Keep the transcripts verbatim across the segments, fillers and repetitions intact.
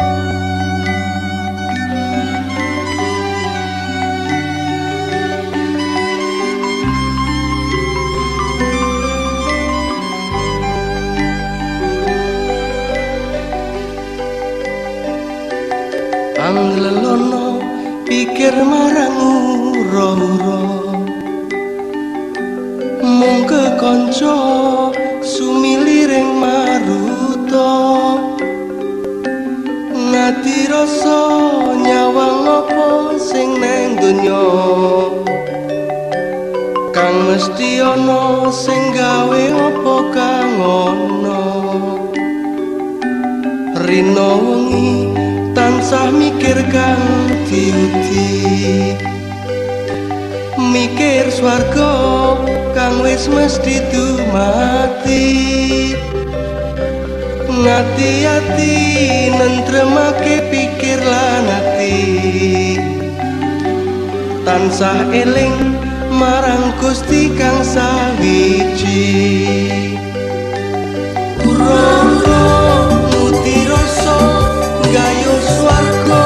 Anglelono pikir marang ura-ura mung kekanca sumiliring maruta ngati rasa nyawang apa sing nang donya kang mesti ana sing gawe apa kang ana rina wengi tansah mikir kang diuti mikir swarga kang wis mesti dumati ngati-ati nentremake pikir lan ati tansah eling marang Gusti kang sawiji ura-ura muti rasa gayo swarga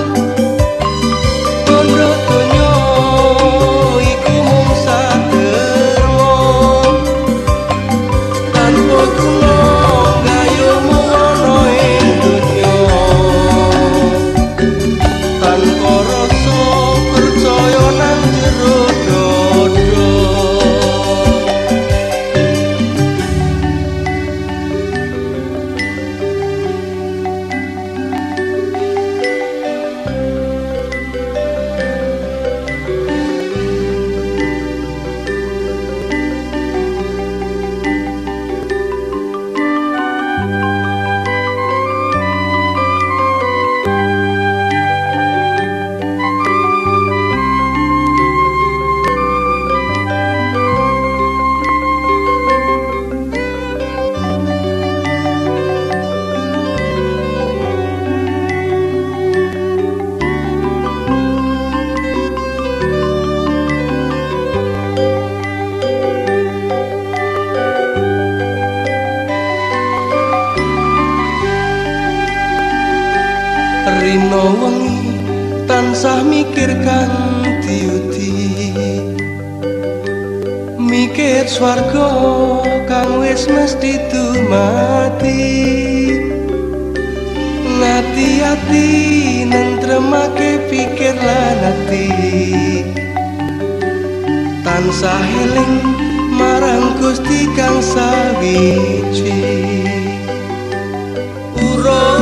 kono donya iku mung saderma tanpa guna gayomu ana ing donya tanpa rasa percaya nang jero dodo rina wengi tansah mikir kang diuti mikir swarga kang wis mesti dumati ngati-ati nentremake pikir lan ati tansah eling marang Gusti kang sawiji ura